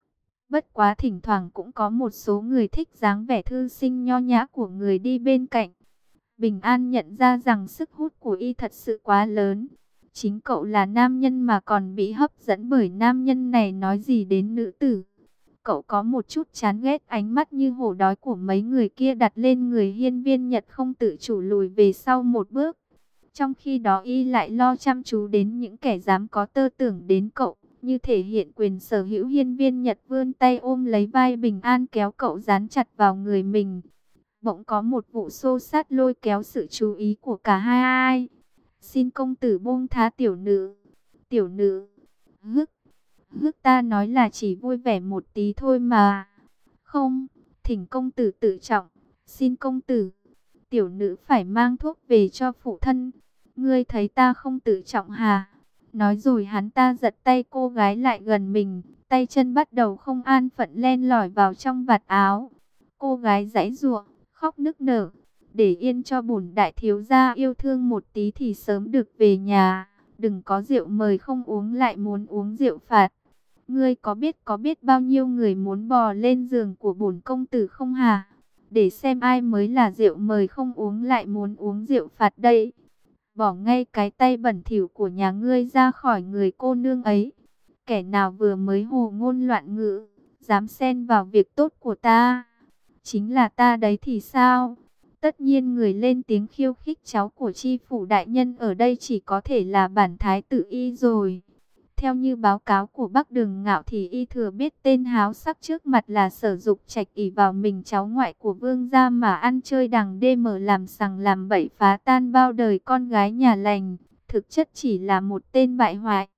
Bất quá thỉnh thoảng cũng có một số người thích dáng vẻ thư sinh nho nhã của người đi bên cạnh. Bình An nhận ra rằng sức hút của y thật sự quá lớn. Chính cậu là nam nhân mà còn bị hấp dẫn bởi nam nhân này, nói gì đến nữ tử. Cậu có một chút chán ghét ánh mắt như hổ đói của mấy người kia đặt lên người Hiên Viên Nhật, không tự chủ lùi về sau một bước. Trong khi đó y lại lo chăm chú đến những kẻ dám có tơ tưởng đến cậu, như thể hiện quyền sở hữu. Hiên Viên Nhật vươn tay ôm lấy vai Bình An, kéo cậu dán chặt vào người mình. Bỗng có một vụ xô xát lôi kéo sự chú ý của cả hai. Xin công tử buông tha tiểu nữ. Tiểu nữ, hức. Hức, ta nói là chỉ vui vẻ một tí thôi mà. Không, thỉnh công tử tự trọng. Xin công tử, tiểu nữ phải mang thuốc về cho phụ thân. Ngươi thấy ta không tự trọng hả? Nói rồi hắn ta giật tay cô gái lại gần mình, tay chân bắt đầu không an phận len lỏi vào trong vạt áo. Cô gái giãy giụa, khóc nức nở. Để yên cho bổn đại thiếu gia yêu thương một tí thì sớm được về nhà. Đừng có rượu mời không uống lại muốn uống rượu phạt. Ngươi có biết có biết bao nhiêu người muốn bò lên giường của bổn công tử không hả? Để xem ai mới là rượu mời không uống lại muốn uống rượu phạt đây. Bỏ ngay cái tay bẩn thỉu của nhà ngươi ra khỏi người cô nương ấy. Kẻ nào vừa mới hồ ngôn loạn ngữ, dám xen vào việc tốt của ta, chính là ta đấy thì sao? Tất nhiên người lên tiếng khiêu khích cháu của chi phủ đại nhân ở đây chỉ có thể là bản thái tử y rồi. Theo như báo cáo của Bắc Đường Ngạo thì y thừa biết tên háo sắc trước mặt là Sở Dục Trạch ỷ vào mình cháu ngoại của vương gia mà ăn chơi đằng đê mở làm sằng làm bậy, phá tan bao đời con gái nhà lành, thực chất chỉ là một tên bại hoại.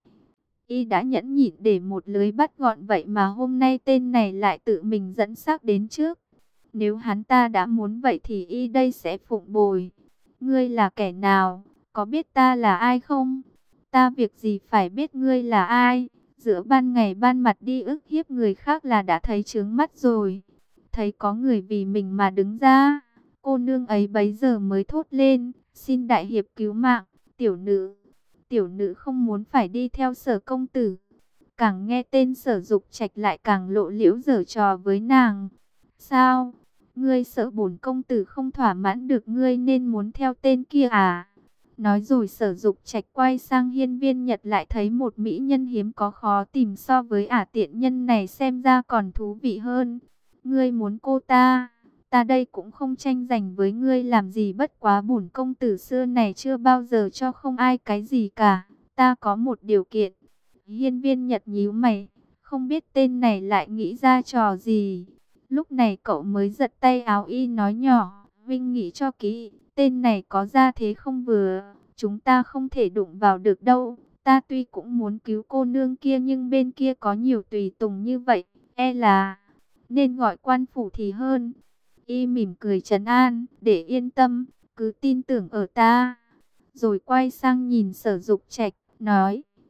Y đã nhẫn nhịn để một lưới bắt gọn, vậy mà hôm nay tên này lại tự mình dẫn xác đến trước. Nếu hắn ta đã muốn vậy thì y đây sẽ phụng bồi. Ngươi là kẻ nào? Có biết ta là ai không? Ta việc gì phải biết ngươi là ai? Giữa ban ngày ban mặt đi ức hiếp người khác là đã thấy chướng mắt rồi. Thấy có người vì mình mà đứng ra, cô nương ấy bấy giờ mới thốt lên, xin đại hiệp cứu mạng. Tiểu nữ, tiểu nữ không muốn phải đi theo Sở công tử. Càng nghe tên Sở Dục Trạch lại càng lộ liễu giở trò với nàng. Sao? Ngươi sợ bổn công tử không thỏa mãn được ngươi nên muốn theo tên kia à? Nói rồi Sở Dục Trạch quay sang Hiên Viên Nhật, lại thấy một mỹ nhân hiếm có khó tìm, so với ả tiện nhân này xem ra còn thú vị hơn. Ngươi muốn cô ta, ta đây cũng không tranh giành với ngươi làm gì, bất quá bổn công tử xưa này chưa bao giờ cho không ai cái gì cả. Ta có một điều kiện. Hiên Viên Nhật nhíu mày, không biết tên này lại nghĩ ra trò gì. Lúc này cậu mới giật tay áo y nói nhỏ, Vinh nghĩ cho kỹ, tên này có ra thế không vừa, chúng ta không thể đụng vào được đâu. Ta tuy cũng muốn cứu cô nương kia nhưng bên kia có nhiều tùy tùng như vậy, e là nên gọi quan phủ thì hơn. Y mỉm cười trấn an, để yên tâm, cứ tin tưởng ở ta. Rồi quay sang nhìn Sở Dục Trạch, nói,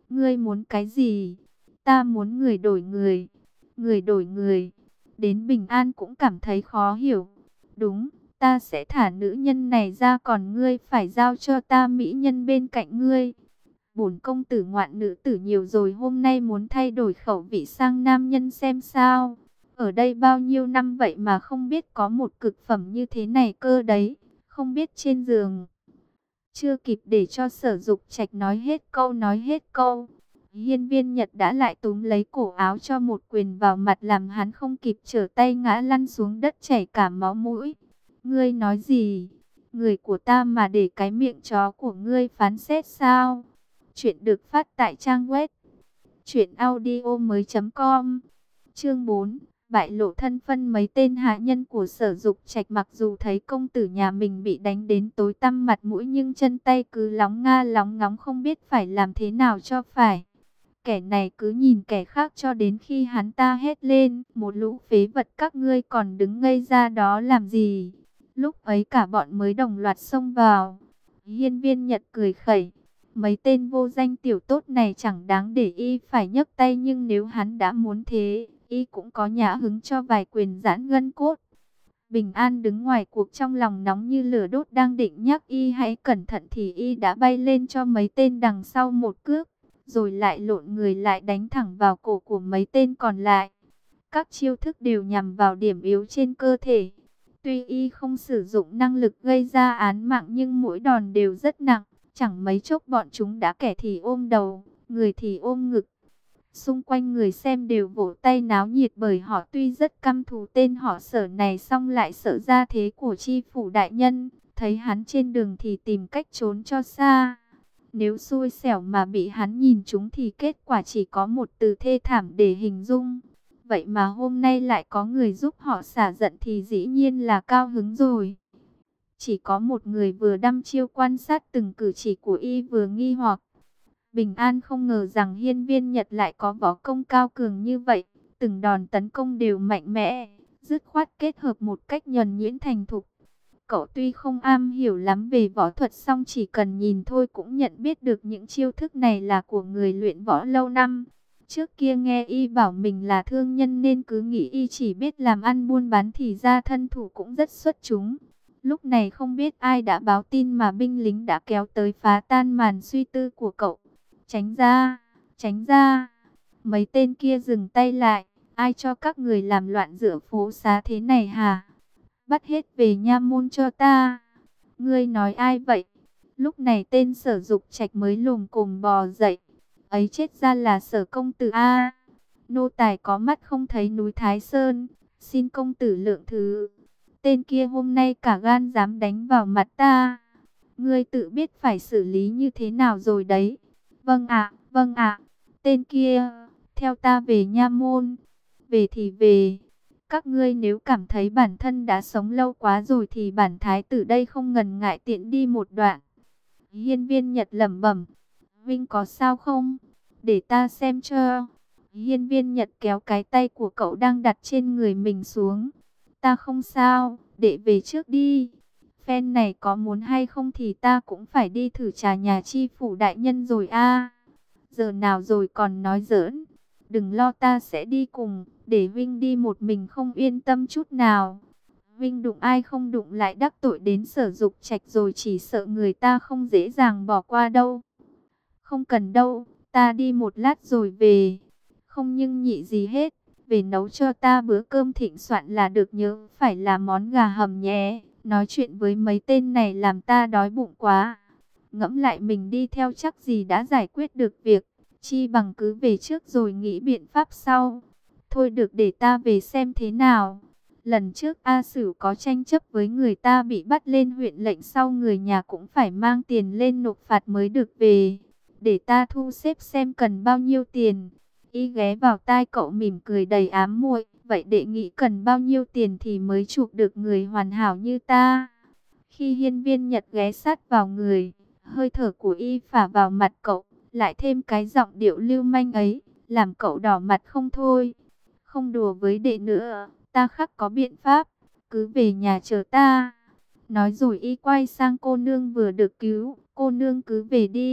Ngươi muốn cái gì? Ta muốn người đổi người. Người đổi người. Đến Bình An cũng cảm thấy khó hiểu. Đúng, ta sẽ thả nữ nhân này ra, còn ngươi phải giao cho ta mỹ nhân bên cạnh ngươi. Bổn công tử ngoạn nữ tử nhiều rồi, hôm nay muốn thay đổi khẩu vị sang nam nhân xem sao. Ở đây bao nhiêu năm vậy mà không biết có một cực phẩm như thế này cơ đấy. Không biết trên giường. Chưa kịp để cho Sở Dục Trạch nói hết câu nói hết câu, Hiên Viên Nhật đã lại túm lấy cổ áo cho một quyền vào mặt, làm hắn không kịp trở tay ngã lăn xuống đất chảy cả máu mũi. Ngươi nói gì? Người của ta mà để cái miệng chó của ngươi phán xét sao? Chuyện được phát tại trang web truyện audio mới chấm com. Chương bốn. Bại lộ thân phân. Mấy tên hạ nhân của Sở Dục Trạch mặc dù thấy công tử nhà mình bị đánh đến tối tăm mặt mũi, nhưng chân tay cứ lóng nga lóng ngóng không biết phải làm thế nào cho phải. Kẻ này cứ nhìn kẻ khác cho đến khi hắn ta hét lên: một lũ phế vật, các ngươi còn đứng ngây ra đó làm gì? Lúc ấy cả bọn mới đồng loạt xông vào. Hiên Viên Nhật cười khẩy: mấy tên vô danh tiểu tốt này chẳng đáng để y phải nhấc tay, nhưng nếu hắn đã muốn thế, y cũng có nhã hứng cho vài quyền giãn gân cốt. Bình An đứng ngoài cuộc trong lòng nóng như lửa đốt, đang định nhắc y hãy cẩn thận thì y đã bay lên cho mấy tên đằng sau một cước, rồi lại lộn người lại đánh thẳng vào cổ của mấy tên còn lại. Các chiêu thức đều nhằm vào điểm yếu trên cơ thể. Tuy y không sử dụng năng lực gây ra án mạng, nhưng mỗi đòn đều rất nặng. Chẳng mấy chốc bọn chúng đã kẻ thì ôm đầu, người thì ôm ngực. Xung quanh người xem đều vỗ tay náo nhiệt, bởi họ tuy rất căm thù tên họ Sở này, song lại sợ gia thế của chi phủ đại nhân. Thấy hắn trên đường thì tìm cách trốn cho xa. Nếu xui xẻo mà bị hắn nhìn trúng thì kết quả chỉ có một từ thê thảm để hình dung. Vậy mà hôm nay lại có người giúp họ xả giận thì dĩ nhiên là cao hứng rồi. Chỉ có một người vừa đăm chiêu quan sát từng cử chỉ của y vừa nghi hoặc. Bình An không ngờ rằng Hiên Viên Nhật lại có võ công cao cường như vậy. Từng đòn tấn công đều mạnh mẽ, dứt khoát kết hợp một cách nhuần nhuyễn thành thục. Cậu tuy không am hiểu lắm về võ thuật, song chỉ cần nhìn thôi cũng nhận biết được những chiêu thức này là của người luyện võ lâu năm. Trước kia nghe y bảo mình là thương nhân nên cứ nghĩ y chỉ biết làm ăn buôn bán, thì ra thân thủ cũng rất xuất chúng. Lúc này không biết ai đã báo tin mà binh lính đã kéo tới phá tan màn suy tư của cậu. Tránh ra, tránh ra. Mấy tên kia dừng tay lại. Ai cho các người làm loạn giữa phố xá thế này hả? Bắt hết về nha môn cho ta. Ngươi nói ai vậy? Lúc này tên Sở Dục Trạch mới lồm cồm bò dậy. Ấy chết ra là Sở công tử a. Nô tài có mắt không thấy núi Thái Sơn, xin công tử lượng thứ. Tên kia hôm nay cả gan dám đánh vào mặt ta. Ngươi tự biết phải xử lý như thế nào rồi đấy. Vâng ạ, vâng ạ. Tên kia, theo ta về nha môn. Về thì về. Các ngươi nếu cảm thấy bản thân đã sống lâu quá rồi thì bản thái tử đây không ngần ngại tiện đi một đoạn. Hiên Viên Nhật lẩm bẩm: Vinh có sao không? Để ta xem cho. Hiên Viên Nhật kéo cái tay của cậu đang đặt trên người mình xuống. Ta không sao, để về trước đi. Phen này có muốn hay không thì ta cũng phải đi thử trà nhà chi phủ đại nhân rồi a. Giờ nào rồi còn nói giỡn. Đừng lo, ta sẽ đi cùng. Để Vinh đi một mình không yên tâm chút nào. Vinh đụng ai không đụng lại đắc tội đến Sở Dục Trạch rồi, chỉ sợ người ta không dễ dàng bỏ qua đâu. Không cần đâu, ta đi một lát rồi về. Không nhưng nhị gì hết, về nấu cho ta bữa cơm thịnh soạn là được, nhớ phải là món gà hầm nhé. Nói chuyện với mấy tên này làm ta đói bụng quá. Ngẫm lại mình đi theo chắc gì đã giải quyết được việc. Chi bằng cứ về trước rồi nghĩ biện pháp sau. Thôi được, để ta về xem thế nào. Lần trước A Sửu có tranh chấp với người ta bị bắt lên huyện lệnh, sau người nhà cũng phải mang tiền lên nộp phạt mới được về. Để ta thu xếp xem cần bao nhiêu tiền. Y ghé vào tai cậu mỉm cười đầy ám muội. Vậy đệ nghĩ cần bao nhiêu tiền thì mới chuộc được người hoàn hảo như ta? Khi Hiên Viên Nhật ghé sát vào người, hơi thở của y phả vào mặt cậu, lại thêm cái giọng điệu lưu manh ấy, làm cậu đỏ mặt không thôi. Không đùa với đệ nữa, ta khắc có biện pháp, cứ về nhà chờ ta. Nói rồi y quay sang cô nương vừa được cứu, cô nương cứ về đi,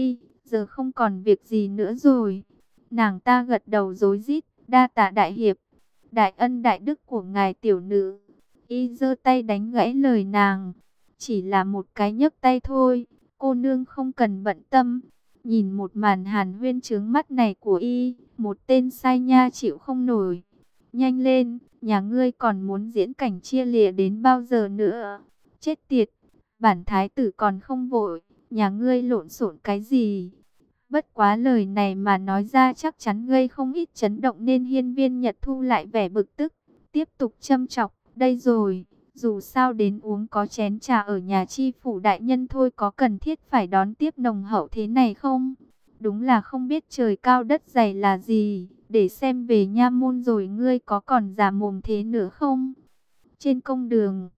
giờ không còn việc gì nữa rồi. Nàng ta gật đầu rối rít, đa tạ đại hiệp, đại ân đại đức của ngài tiểu nữ. Y giơ tay đánh gãy lời nàng, chỉ là một cái nhấc tay thôi, cô nương không cần bận tâm. Nhìn một màn hàn huyên trướng mắt này của y, một tên sai nha chịu không nổi. Nhanh lên, nhà ngươi còn muốn diễn cảnh chia lìa đến bao giờ nữa? Chết tiệt, bản thái tử còn không vội, nhà ngươi lộn xộn cái gì? Bất quá lời này mà nói ra chắc chắn gây không ít chấn động nên hiên viên Nhật thu lại vẻ bực tức, tiếp tục châm chọc, đây rồi, dù sao đến uống có chén trà ở nhà chi phủ đại nhân thôi, có cần thiết phải đón tiếp nồng hậu thế này không? Đúng là không biết trời cao đất dày là gì, để xem về nha môn rồi ngươi có còn già mồm thế nữa không? Trên công đường,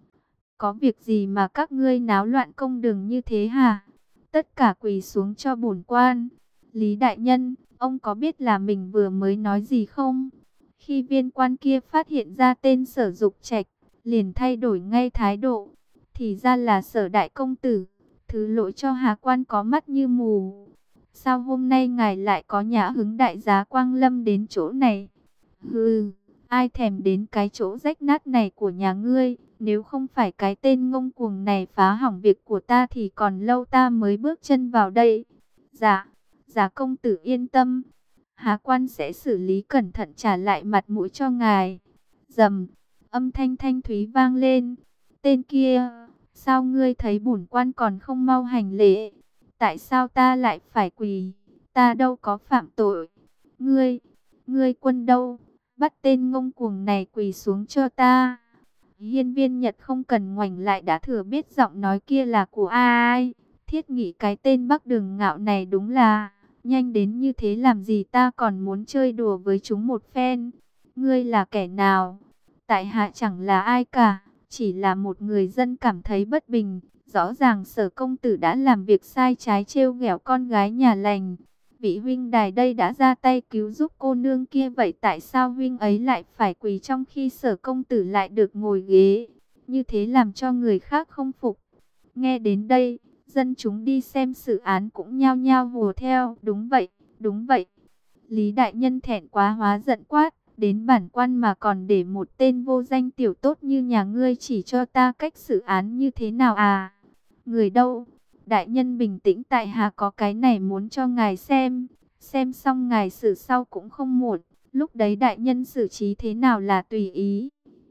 có việc gì mà các ngươi náo loạn công đường như thế hả? Tất cả quỳ xuống cho bổn quan. Lý đại nhân, ông có biết là mình vừa mới nói gì không? Khi viên quan kia phát hiện ra tên Sở Dục Trạch, liền thay đổi ngay thái độ. Thì ra là Sở đại công tử, thứ lỗi cho Hà quan có mắt như mù. Sao hôm nay ngài lại có nhã hứng đại giá Quang Lâm đến chỗ này? Hừ, ai thèm đến cái chỗ rách nát này của nhà ngươi? Nếu không phải cái tên ngông cuồng này phá hỏng việc của ta thì còn lâu ta mới bước chân vào đây. Dạ, dạ công tử yên tâm. Há quan sẽ xử lý cẩn thận trả lại mặt mũi cho ngài. Dầm, âm thanh thanh thúy vang lên. Tên kia, sao ngươi thấy bổn quan còn không mau hành lễ? Tại sao ta lại phải quỳ? Ta đâu có phạm tội. Ngươi, ngươi quân đâu? Bắt tên ngông cuồng này quỳ xuống cho ta. Hiên viên Nhật không cần ngoảnh lại đã thừa biết giọng nói kia là của ai. Thiết nghĩ cái tên Bắc Đường Ngạo này đúng là nhanh đến như thế, làm gì ta còn muốn chơi đùa với chúng một phen. Ngươi là kẻ nào? Tại hạ chẳng là ai cả, chỉ là một người dân cảm thấy bất bình. Rõ ràng Sở công tử đã làm việc sai trái trêu ghẹo con gái nhà lành. Vị huynh đài đây đã ra tay cứu giúp cô nương kia, vậy tại sao huynh ấy lại phải quỳ trong khi Sở công tử lại được ngồi ghế? Như thế làm cho người khác không phục. Nghe đến đây, dân chúng đi xem xử án cũng nhao nhao hùa theo. Đúng vậy, đúng vậy. Lý đại nhân thẹn quá hóa giận quát, đến bản quan mà còn để một tên vô danh tiểu tốt như nhà ngươi chỉ cho ta cách xử án như thế nào à? Người đâu? Đại nhân bình tĩnh, tại hạ có cái này muốn cho ngài xem. Xem xong ngài xử sau cũng không muộn. Lúc đấy đại nhân xử trí thế nào là tùy ý.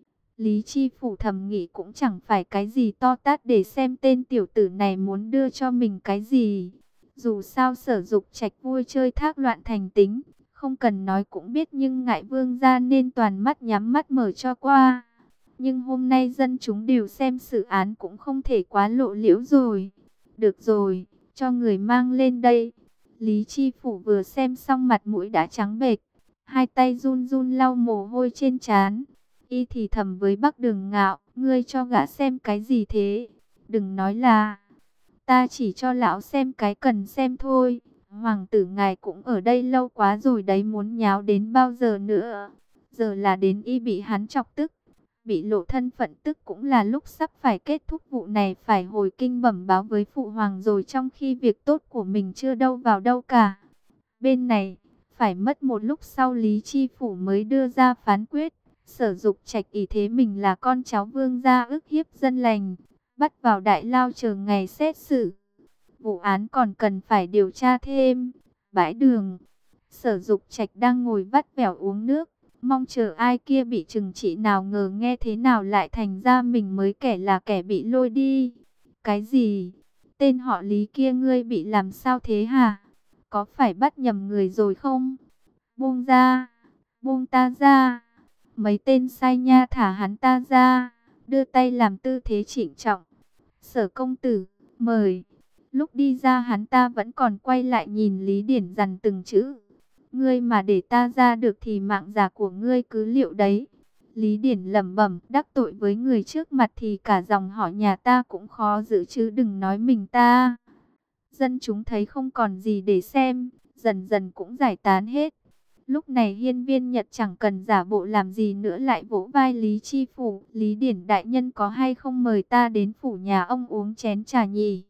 Lý Chi Phủ thầm nghĩ cũng chẳng phải cái gì to tát để xem tên tiểu tử này muốn đưa cho mình cái gì. Dù sao Sở Dục Trạch vui chơi thác loạn thành tính, không cần nói cũng biết, nhưng ngại vương gia nên toàn mắt nhắm mắt mở cho qua. Nhưng hôm nay dân chúng đều xem xử án, cũng không thể quá lộ liễu rồi. Được rồi, cho người mang lên đây. Lý Chi Phủ vừa xem xong mặt mũi đã trắng bệch, hai tay run run lau mồ hôi trên trán. Y thì thầm với Bắc Đường Ngạo, ngươi cho gã xem cái gì thế? Đừng nói là, ta chỉ cho lão xem cái cần xem thôi. Hoàng tử ngài cũng ở đây lâu quá rồi đấy, muốn nháo đến bao giờ nữa? Giờ là đến y bị hắn chọc tức, bị lộ thân phận, tức cũng là lúc sắp phải kết thúc vụ này, phải hồi kinh bẩm báo với phụ hoàng rồi, trong khi việc tốt của mình chưa đâu vào đâu cả. Bên này, phải mất một lúc sau Lý Chi Phủ mới đưa ra phán quyết. Sở Dục Trạch ỷ thế mình là con cháu vương gia, ức hiếp dân lành, bắt vào đại lao chờ ngày xét xử. Vụ án còn cần phải điều tra thêm. Bãi đường, Sở Dục Trạch đang ngồi vắt vẻo uống nước, mong chờ ai kia bị trừng trị, nào ngờ nghe thế nào lại thành ra mình mới kẻ là kẻ bị lôi đi. Cái gì? Tên họ Lý kia ngươi bị làm sao thế hả? Có phải bắt nhầm người rồi không? Buông ra, buông ta ra. Mấy tên sai nha thả hắn ta ra, đưa tay làm tư thế trịnh trọng. Sở công tử, mời. Lúc đi ra hắn ta vẫn còn quay lại nhìn Lý Điển dằn từng chữ. Ngươi mà để ta ra được thì mạng già của ngươi cứ liệu đấy. Lý Điển lẩm bẩm, đắc tội với người trước mặt thì cả dòng họ nhà ta cũng khó giữ chứ đừng nói mình ta. Dân chúng thấy không còn gì để xem, dần dần cũng giải tán hết. Lúc này hiên viên Nhật chẳng cần giả bộ làm gì nữa, lại vỗ vai Lý Chi Phủ. Lý Điển đại nhân có hay không mời ta đến phủ nhà ông uống chén trà nhỉ?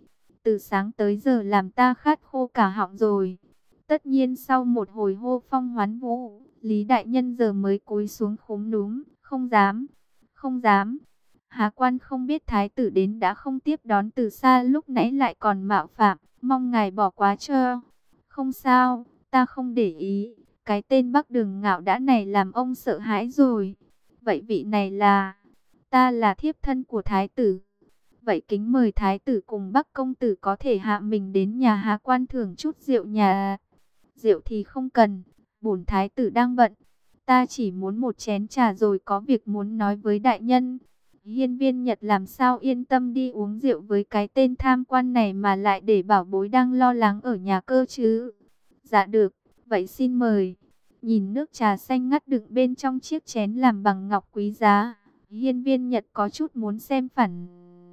từ sáng tới giờ làm ta khát khô cả họng rồi. Tất nhiên sau một hồi hô phong hoán vũ, Lý đại nhân giờ mới cúi xuống khúm núm, không dám, không dám. Hà quan không biết thái tử đến đã không tiếp đón từ xa, lúc nãy lại còn mạo phạm, mong ngài bỏ qua cho. Không sao, ta không để ý, cái tên Bắc Đường ngạo đã này làm ông sợ hãi rồi. Vậy vị này là, ta là thiếp thân của thái tử. Vậy kính mời thái tử cùng Bắc công tử có thể hạ mình đến nhà Hà quan thưởng chút rượu nhà. Rượu thì không cần, bổn thái tử đang bận. Ta chỉ muốn một chén trà rồi có việc muốn nói với đại nhân. Hiên Viên Nhật làm sao yên tâm đi uống rượu với cái tên tham quan này mà lại để bảo bối đang lo lắng ở nhà cơ chứ. Dạ được, vậy xin mời. Nhìn nước trà xanh ngắt đựng bên trong chiếc chén làm bằng ngọc quý giá, Hiên Viên Nhật có chút muốn xem phản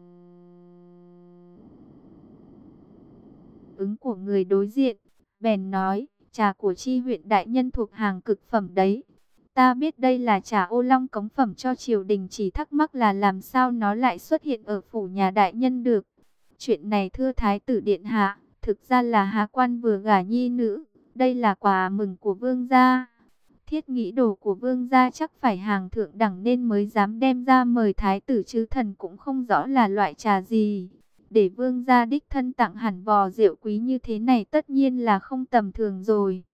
ứng của người đối diện. Bèn nói, trà của Chi huyện đại nhân thuộc hàng cực phẩm đấy. Ta biết đây là trà ô long cống phẩm cho triều đình, chỉ thắc mắc là làm sao nó lại xuất hiện ở phủ nhà đại nhân được. Chuyện này thưa thái tử điện hạ, thực ra là Hà quan vừa gả nhi nữ, đây là quà mừng của vương gia. Thiết nghĩ đồ của vương gia chắc phải hàng thượng đẳng nên mới dám đem ra mời thái tử, chứ thần cũng không rõ là loại trà gì. Để vương gia đích thân tặng hẳn vò rượu quý như thế này tất nhiên là không tầm thường rồi.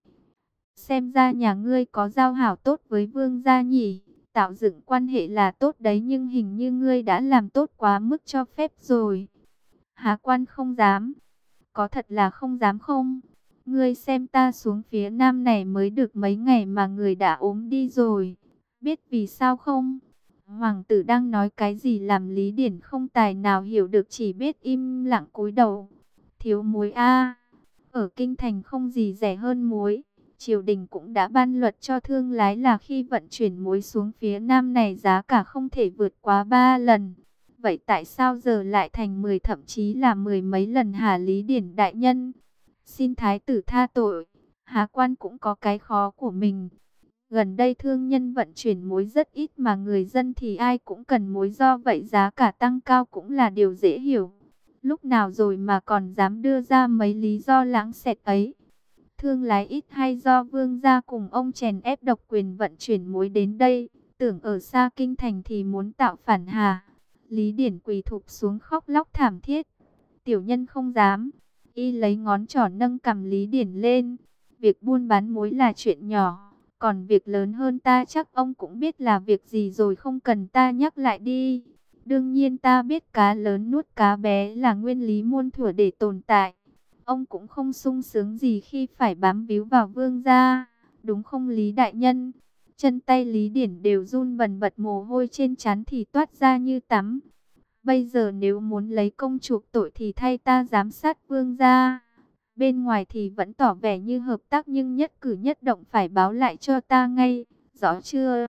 Xem ra nhà ngươi có giao hảo tốt với vương gia nhỉ. Tạo dựng quan hệ là tốt đấy, nhưng hình như ngươi đã làm tốt quá mức cho phép rồi. Hà quan không dám. Có thật là không dám không? Ngươi xem ta xuống phía nam này mới được mấy ngày mà người đã ốm đi rồi. Biết vì sao không? Hoàng tử đang nói cái gì làm Lý Điển không tài nào hiểu được, chỉ biết im lặng cúi đầu. Thiếu muối a, ở kinh thành không gì rẻ hơn muối. Triều đình cũng đã ban luật cho thương lái là khi vận chuyển muối xuống phía nam này giá cả không thể vượt quá ba lần. Vậy tại sao giờ lại thành mười thậm chí là mười mấy lần hả Lý Điển đại nhân? Xin thái tử tha tội, Hà quan cũng có cái khó của mình. Gần đây thương nhân vận chuyển muối rất ít mà người dân thì ai cũng cần muối, do vậy giá cả tăng cao cũng là điều dễ hiểu. Lúc nào rồi mà còn dám đưa ra mấy lý do lãng xẹt ấy. Thương lái ít hay do vương gia cùng ông chèn ép độc quyền vận chuyển muối đến đây, tưởng ở xa kinh thành thì muốn tạo phản hà. Lý Điển quỳ thụp xuống khóc lóc thảm thiết. Tiểu nhân không dám. Y lấy ngón trỏ nâng cằm Lý Điển lên. Việc buôn bán muối là chuyện nhỏ, còn việc lớn hơn ta chắc ông cũng biết là việc gì rồi, không cần ta nhắc lại đi. Đương nhiên ta biết cá lớn nuốt cá bé là nguyên lý muôn thuở để tồn tại. Ông cũng không sung sướng gì khi phải bám víu vào vương gia, đúng không Lý đại nhân? Chân tay Lý Điển đều run bần bật, mồ hôi trên trán thì toát ra như tắm. Bây giờ nếu muốn lấy công chuộc tội thì thay ta giám sát vương gia. Bên ngoài thì vẫn tỏ vẻ như hợp tác, nhưng nhất cử nhất động phải báo lại cho ta ngay, rõ chưa?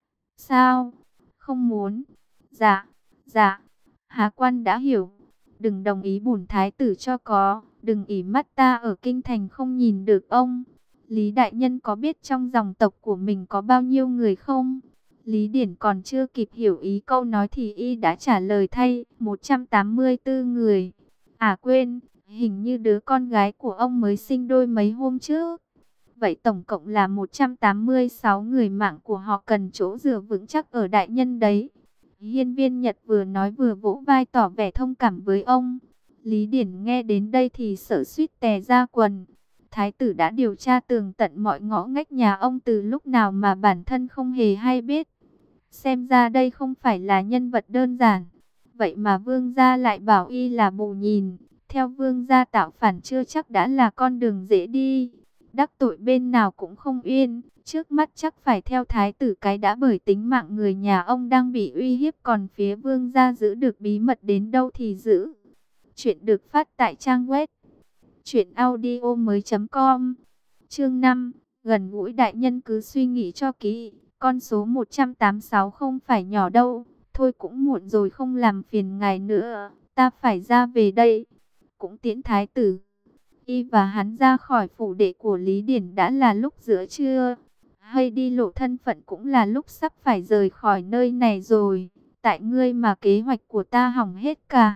Sao? Không muốn? Dạ, dạ. Hà quan đã hiểu. Đừng đồng ý bổn thái tử cho có. Đừng ỷ mắt ta ở kinh thành không nhìn được ông. Lý đại nhân có biết trong dòng tộc của mình có bao nhiêu người không? Lý Điển còn chưa kịp hiểu ý câu nói thì y đã trả lời thay, một trăm tám mươi tư người. À quên, hình như đứa con gái của ông mới sinh đôi mấy hôm trước. Vậy tổng cộng là một trăm tám mươi sáu người, mạng của họ cần chỗ dựa vững chắc ở đại nhân đấy. Hiên Viên Nhật vừa nói vừa vỗ vai tỏ vẻ thông cảm với ông. Lý Điển nghe đến đây thì sợ suýt tè ra quần. Thái tử đã điều tra tường tận mọi ngõ ngách nhà ông từ lúc nào mà bản thân không hề hay biết. Xem ra đây không phải là nhân vật đơn giản. Vậy mà vương gia lại bảo y là bù nhìn. Theo vương gia tạo phản chưa chắc đã là con đường dễ đi. Đắc tội bên nào cũng không yên. Trước mắt chắc phải theo thái tử cái đã, bởi tính mạng người nhà ông đang bị uy hiếp. Còn phía vương gia giữ được bí mật đến đâu thì giữ. Chuyện được phát tại trang web truyện audio mới chấm com. Chương năm. Gần gũi đại nhân cứ suy nghĩ cho kỹ. Con số một trăm tám mươi sáu không phải nhỏ đâu. Thôi cũng muộn rồi, không làm phiền ngài nữa. Ta phải ra về đây. Cũng tiễn thái tử. Y và hắn ra khỏi phủ đệ của Lý Điển đã là lúc giữa trưa. Hay đi lộ thân phận cũng là lúc sắp phải rời khỏi nơi này rồi. Tại ngươi mà kế hoạch của ta hỏng hết cả.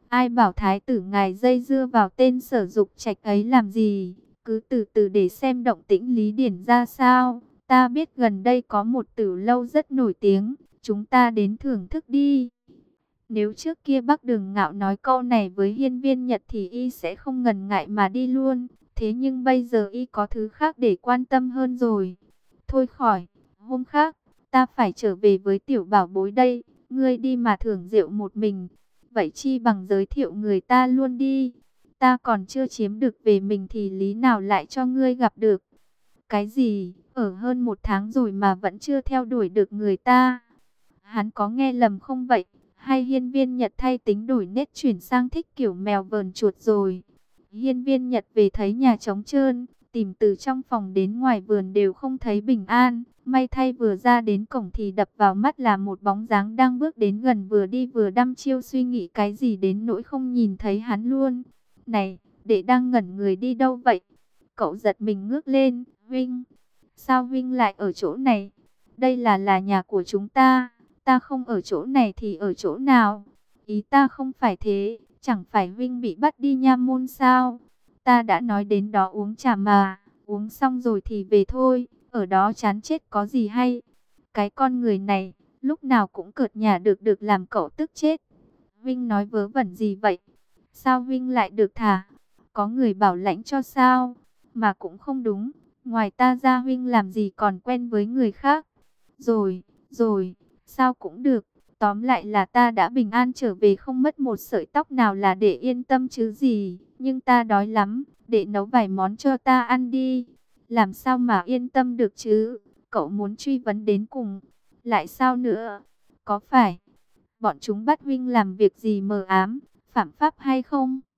Ai bảo thái tử ngài dây dưa vào tên Sở Dục Trạch ấy làm gì? Cứ từ từ để xem động tĩnh Lý Điển ra sao. Ta biết gần đây có một tử lâu rất nổi tiếng, chúng ta đến thưởng thức đi. Nếu trước kia Bắc Đường Ngạo nói câu này với Hiên Viên Nhật thì y sẽ không ngần ngại mà đi luôn. Thế nhưng bây giờ y có thứ khác để quan tâm hơn rồi. Thôi khỏi, hôm khác, ta phải trở về với tiểu bảo bối đây. Ngươi đi mà thưởng rượu một mình. Vậy chi bằng giới thiệu người ta luôn đi. Ta còn chưa chiếm được về mình thì lý nào lại cho ngươi gặp được. Cái gì, ở hơn một tháng rồi mà vẫn chưa theo đuổi được người ta. Hắn có nghe lầm không vậy? Hay Hiên Viên Nhật thay tính đổi nét chuyển sang thích kiểu mèo vờn chuột rồi? Hiên Viên Nhật về thấy nhà trống trơn, tìm từ trong phòng đến ngoài vườn đều không thấy bình an. May thay vừa ra đến cổng thì đập vào mắt là một bóng dáng đang bước đến gần, vừa đi vừa đăm chiêu suy nghĩ cái gì đến nỗi không nhìn thấy hắn luôn. Này, đệ đang ngẩn người đi đâu vậy? Cậu giật mình ngước lên. Vinh, sao Vinh lại ở chỗ này? Đây là là nhà của chúng ta. Ta không ở chỗ này thì ở chỗ nào? Ý ta không phải thế. Chẳng phải Vinh bị bắt đi nha môn sao? Ta đã nói đến đó uống trà mà. Uống xong rồi thì về thôi. Ở đó chán chết có gì hay? Cái con người này, lúc nào cũng cợt nhả được được làm cậu tức chết. Vinh nói vớ vẩn gì vậy? Sao Vinh lại được thả? Có người bảo lãnh cho sao? Mà cũng không đúng. Ngoài ta ra Vinh làm gì còn quen với người khác? Rồi, rồi, sao cũng được. Tóm lại là ta đã bình an trở về, không mất một sợi tóc nào là để yên tâm chứ gì. Nhưng ta đói lắm, để nấu vài món cho ta ăn đi. Làm sao mà yên tâm được chứ? Cậu muốn truy vấn đến cùng. Lại sao nữa? Có phải bọn chúng bắt Vinh làm việc gì mờ ám, phạm pháp hay không?